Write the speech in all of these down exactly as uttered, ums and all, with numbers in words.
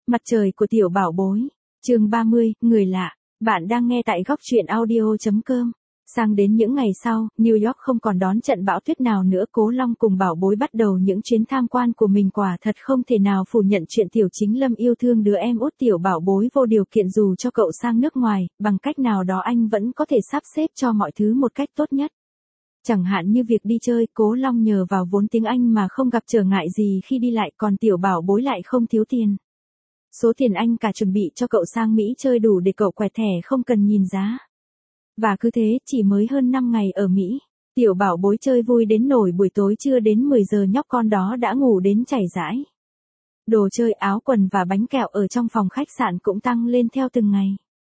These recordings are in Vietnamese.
Mặt trời của tiểu bảo bối. Chương ba mươi, người lạ. Bạn đang nghe tại góc truyện audio chấm com. Sang đến những ngày sau, New York không còn đón trận bão tuyết nào nữa. Cố Long cùng bảo bối bắt đầu những chuyến tham quan của mình. Quả thật không thể nào phủ nhận chuyện Tiểu Chính Lâm yêu thương đứa em út tiểu bảo bối vô điều kiện. Dù cho cậu sang nước ngoài, bằng cách nào đó anh vẫn có thể sắp xếp cho mọi thứ một cách tốt nhất. Chẳng hạn như việc đi chơi, Cố Long nhờ vào vốn tiếng Anh mà không gặp trở ngại gì khi đi lại, còn tiểu bảo bối lại không thiếu tiền. Số tiền anh cả chuẩn bị cho cậu sang Mỹ chơi đủ để cậu quẹt thẻ không cần nhìn giá. Và cứ thế, chỉ mới hơn năm ngày ở Mỹ, tiểu bảo bối chơi vui đến nổi buổi tối chưa đến mười giờ nhóc con đó đã ngủ đến chảy rãi. Đồ chơi, áo quần và bánh kẹo ở trong phòng khách sạn cũng tăng lên theo từng ngày.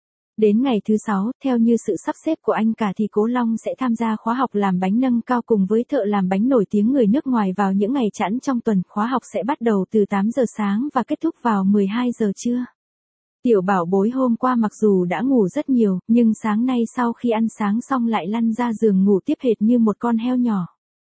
Đến ngày thứ sáu, theo như sự sắp xếp của anh cả thì Cố Long sẽ tham gia khóa học làm bánh nâng cao cùng với thợ làm bánh nổi tiếng người nước ngoài vào những ngày chẵn trong tuần. Khóa học sẽ bắt đầu từ tám giờ sáng và kết thúc vào mười hai giờ trưa. Tiểu bảo bối hôm qua mặc dù đã ngủ rất nhiều, nhưng sáng nay sau khi ăn sáng xong lại lăn ra giường ngủ tiếp hệt như một con heo nhỏ.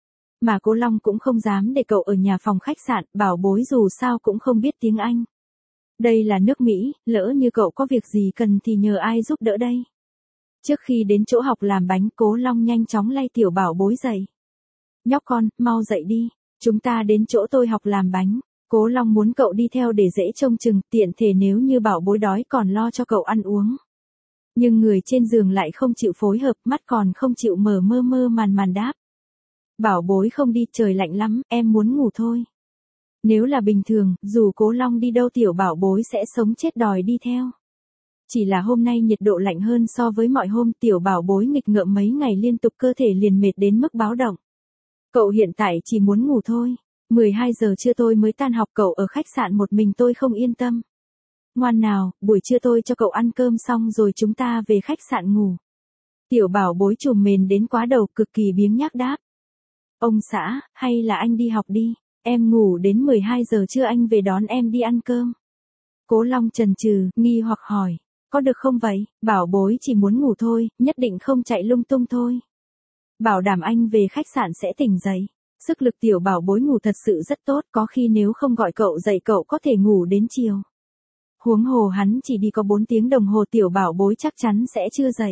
Mà Cố Long cũng không dám để cậu ở nhà phòng khách sạn, bảo bối dù sao cũng không biết tiếng Anh. Đây là nước Mỹ, lỡ như cậu có việc gì cần thì nhờ ai giúp đỡ đây. Trước khi đến chỗ học làm bánh, Cố Long nhanh chóng lay tiểu bảo bối dậy. Nhóc con, mau dậy đi, chúng ta đến chỗ tôi học làm bánh. Cố Long muốn cậu đi theo để dễ trông chừng, tiện thể nếu như bảo bối đói còn lo cho cậu ăn uống. Nhưng người trên giường lại không chịu phối hợp, mắt còn không chịu mở mơ mơ màn màn đáp. Bảo bối không đi, trời lạnh lắm, em muốn ngủ thôi. Nếu là bình thường, dù Cố Long đi đâu tiểu bảo bối sẽ sống chết đòi đi theo. Chỉ là hôm nay nhiệt độ lạnh hơn so với mọi hôm, tiểu bảo bối nghịch ngợm mấy ngày liên tục cơ thể liền mệt đến mức báo động. Cậu hiện tại chỉ muốn ngủ thôi. mười hai giờ trưa tôi mới tan học, cậu ở khách sạn một mình tôi không yên tâm. Ngoan nào, buổi trưa tôi cho cậu ăn cơm xong rồi chúng ta về khách sạn ngủ. Tiểu bảo bối trùm mền đến quá đầu, cực kỳ biếng nhác đáp. Ông xã, hay là anh đi học đi. Em ngủ đến mười hai giờ trưa anh về đón em đi ăn cơm. Cố Long chần chừ, nghi hoặc hỏi. Có được không vậy? Bảo bối chỉ muốn ngủ thôi, nhất định không chạy lung tung thôi. Bảo đảm anh về khách sạn sẽ tỉnh dậy. Sức lực tiểu bảo bối ngủ thật sự rất tốt, có khi nếu không gọi cậu dậy cậu có thể ngủ đến chiều. Huống hồ hắn chỉ đi có bốn tiếng đồng hồ, tiểu bảo bối chắc chắn sẽ chưa dậy.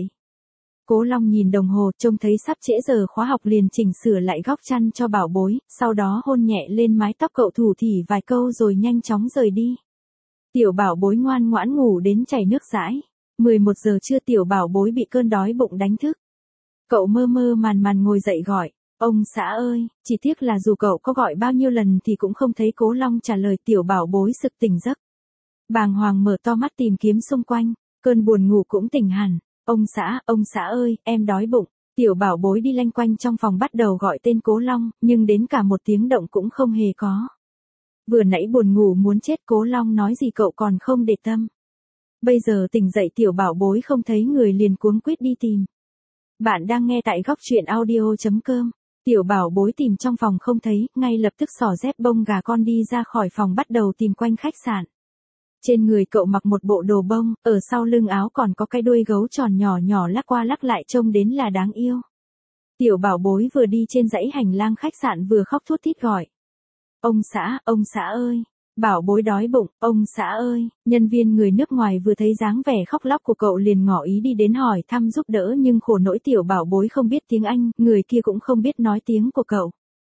Cố Long nhìn đồng hồ, trông thấy sắp trễ giờ khóa học liền chỉnh sửa lại góc chăn cho bảo bối, sau đó hôn nhẹ lên mái tóc cậu, thủ thỉ vài câu rồi nhanh chóng rời đi. Tiểu bảo bối ngoan ngoãn ngủ đến chảy nước dãi. mười một giờ trưa tiểu bảo bối bị cơn đói bụng đánh thức. Cậu mơ mơ màn màn ngồi dậy gọi, ông xã ơi, chỉ tiếc là dù cậu có gọi bao nhiêu lần thì cũng không thấy Cố Long trả lời. Tiểu bảo bối sực tỉnh giấc. Bàng hoàng mở to mắt tìm kiếm xung quanh, cơn buồn ngủ cũng tỉnh hẳn. Ông xã, ông xã ơi, em đói bụng. Tiểu bảo bối đi lanh quanh trong phòng bắt đầu gọi tên Cố Long, nhưng đến cả một tiếng động cũng không hề có. Vừa nãy buồn ngủ muốn chết, Cố Long nói gì cậu còn không để tâm. Bây giờ tỉnh dậy tiểu bảo bối không thấy người liền cuống quýt đi tìm. Bạn đang nghe tại góc truyện audio chấm com. Tiểu bảo bối tìm trong phòng không thấy, ngay lập tức xỏ dép bông gà con đi ra khỏi phòng bắt đầu tìm quanh khách sạn. Trên người cậu mặc một bộ đồ bông, ở sau lưng áo còn có cái đuôi gấu tròn nhỏ nhỏ lắc qua lắc lại trông đến là đáng yêu. Tiểu bảo bối vừa đi trên dãy hành lang khách sạn vừa khóc thút thít gọi. Ông xã, ông xã ơi, bảo bối đói bụng, ông xã ơi. Nhân viên người nước ngoài vừa thấy dáng vẻ khóc lóc của cậu liền ngỏ ý đi đến hỏi thăm giúp đỡ, nhưng khổ nỗi tiểu bảo bối không biết tiếng Anh, người kia cũng không biết nói tiếng của cậu.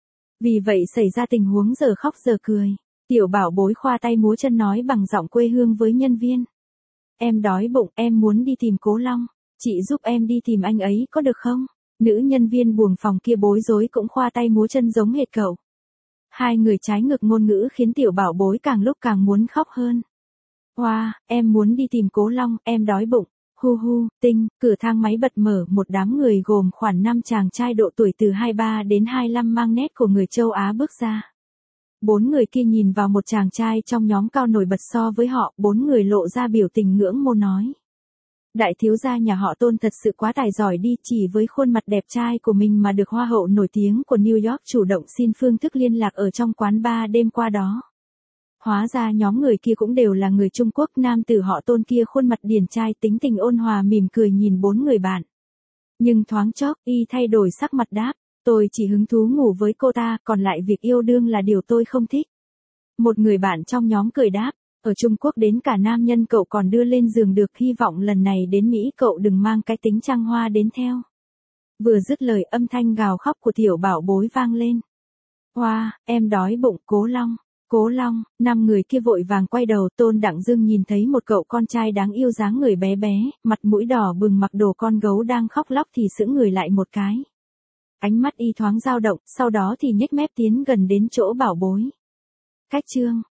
Vì vậy xảy ra tình huống giờ khóc giờ cười. Tiểu bảo bối khoa tay múa chân nói bằng giọng quê hương với nhân viên. Em đói bụng, em muốn đi tìm Cố Long. Chị giúp em đi tìm anh ấy có được không? Nữ nhân viên buồng phòng kia bối rối cũng khoa tay múa chân giống hệt cậu. Hai người trái ngược ngôn ngữ khiến tiểu bảo bối càng lúc càng muốn khóc hơn. Hoa, wow, em muốn đi tìm Cố Long, em đói bụng. Hu hu, tinh, cửa thang máy bật mở, một đám người gồm khoảng năm chàng trai độ tuổi từ hai mươi ba đến hai mươi lăm mang nét của người châu Á bước ra. Bốn người kia nhìn vào một chàng trai trong nhóm cao nổi bật so với họ, bốn người lộ ra biểu tình ngưỡng mộ nói. Đại thiếu gia nhà họ Tôn thật sự quá tài giỏi đi, chỉ với khuôn mặt đẹp trai của mình mà được hoa hậu nổi tiếng của New York chủ động xin phương thức liên lạc ở trong quán bar đêm qua đó. Hóa ra nhóm người kia cũng đều là người Trung Quốc, nam tử họ Tôn kia khuôn mặt điển trai tính tình ôn hòa mỉm cười nhìn bốn người bạn. Nhưng thoáng chốc, y thay đổi sắc mặt đáp. Tôi chỉ hứng thú ngủ với cô ta, còn lại việc yêu đương là điều tôi không thích. Một người bạn trong nhóm cười đáp, Ở Trung Quốc đến cả nam nhân cậu còn đưa lên giường được, hy vọng lần này đến Mỹ cậu đừng mang cái tính trăng hoa đến theo. Vừa dứt lời âm thanh gào khóc của tiểu bảo bối vang lên. Hoa, wow, em đói bụng, Cố Long, Cố Long, năm người kia vội vàng quay đầu, Tôn Đặng Dương nhìn thấy một cậu con trai đáng yêu dáng người bé bé, mặt mũi đỏ bừng mặc đồ con gấu đang khóc lóc thì sững người lại một cái. Ánh mắt y thoáng dao động, sau đó thì nhếch mép tiến gần đến chỗ bảo bối. Cách chương